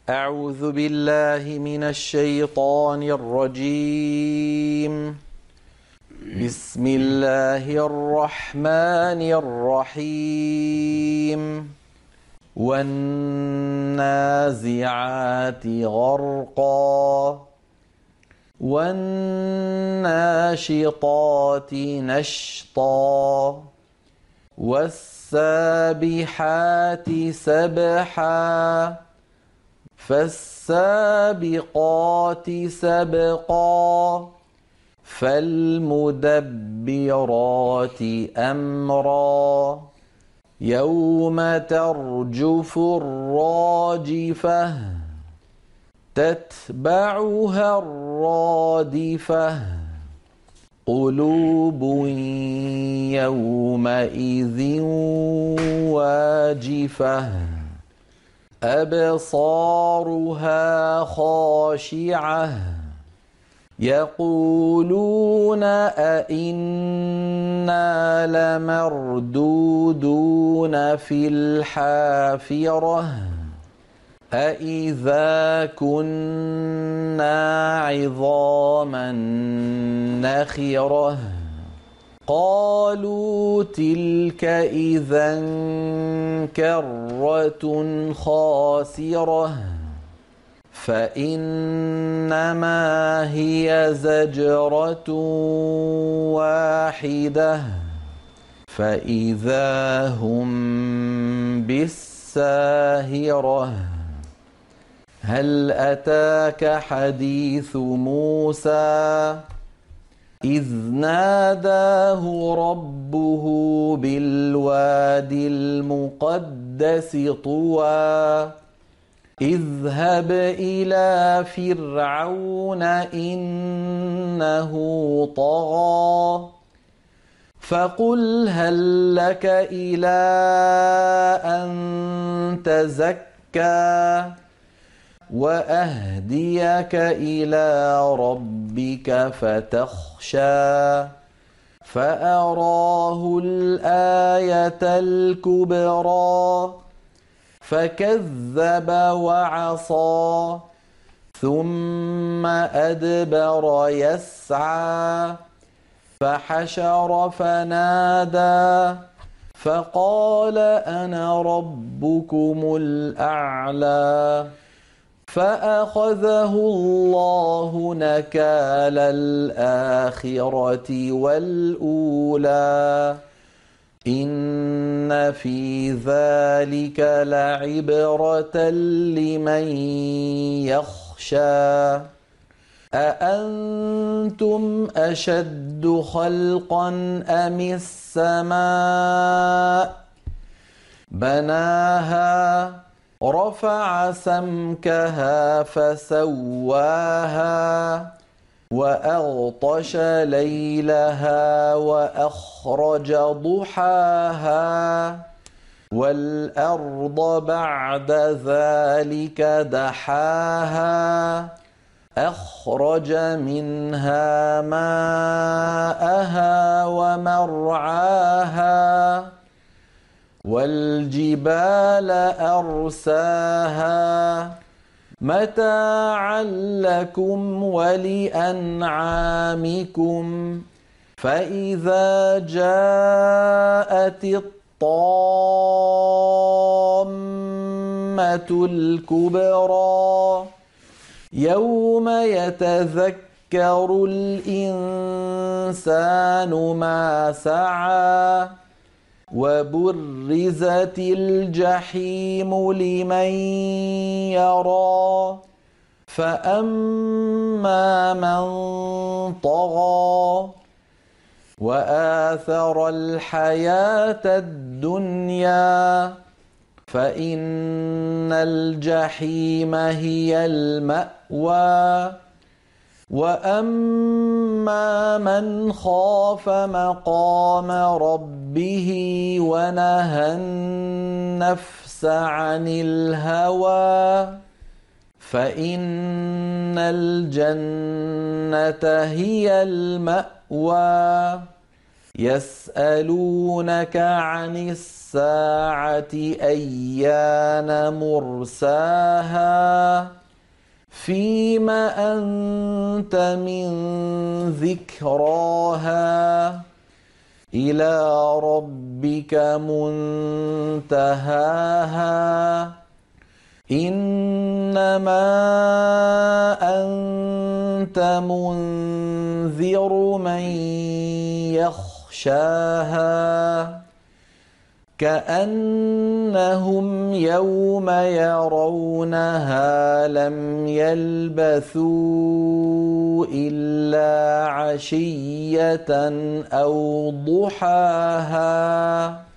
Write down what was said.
أعوذ بالله من الشيطان الرجيم. بسم الله الرحمن الرحيم. والنازعات غرقا والناشطات نشطا والسابحات سبحا فالسابقات سبقا فالمدبرات أمرا يوم ترجف الراجفة تتبعها الرادفة قلوب يومئذ واجفة أبصارها خاشعة يقولون أئنا لمردودون في الحافرة أئذا كنا عظاما نخرة قالوا تلك إذا كرة خاسرة فإنما هي زجرة واحدة فإذا هم بالساهرة هل أتاك حديث موسى إذ ناداه ربه بالوادي المقدس طوى اذهب إلى فرعون إنه طغى فقل هل لك إلى أن تزكى وأهديك إلى ربك فتخشى فأراه الآية الكبرى فكذب وعصى ثم أدبر يسعى فحشر فنادى فقال أنا ربكم الأعلى فأخذه الله نكال الآخرة والأولى إن في ذلك لعبرة لمن يخشى أأنتم أشد خلقا أم السماء بناها رفع سمكها فسواها وأغطش ليلها وأخرج ضحاها والأرض بعد ذلك دحاها أخرج منها ماءها ومرعاها والجبال أرساها متاعا لكم ولأنعامكم فإذا جاءت الطامة الكبرى يوم يتذكر الإنسان ما سعى وبرزت الجحيم لمن يرى فأما من طغى وآثر الحياة الدنيا فإن الجحيم هي المأوى وأما من خاف مقام ربه ونهى النفس عن الهوى فإن الجنة هي المأوى يسألونك عن الساعة الساعة أيان مرساها فيم أنت من ذكراها إلى ربك منتهاها إنما أنت منذر من يخشاها كأنهم يوم يرونها لم يلبثوا إلا عشية أو ضحاها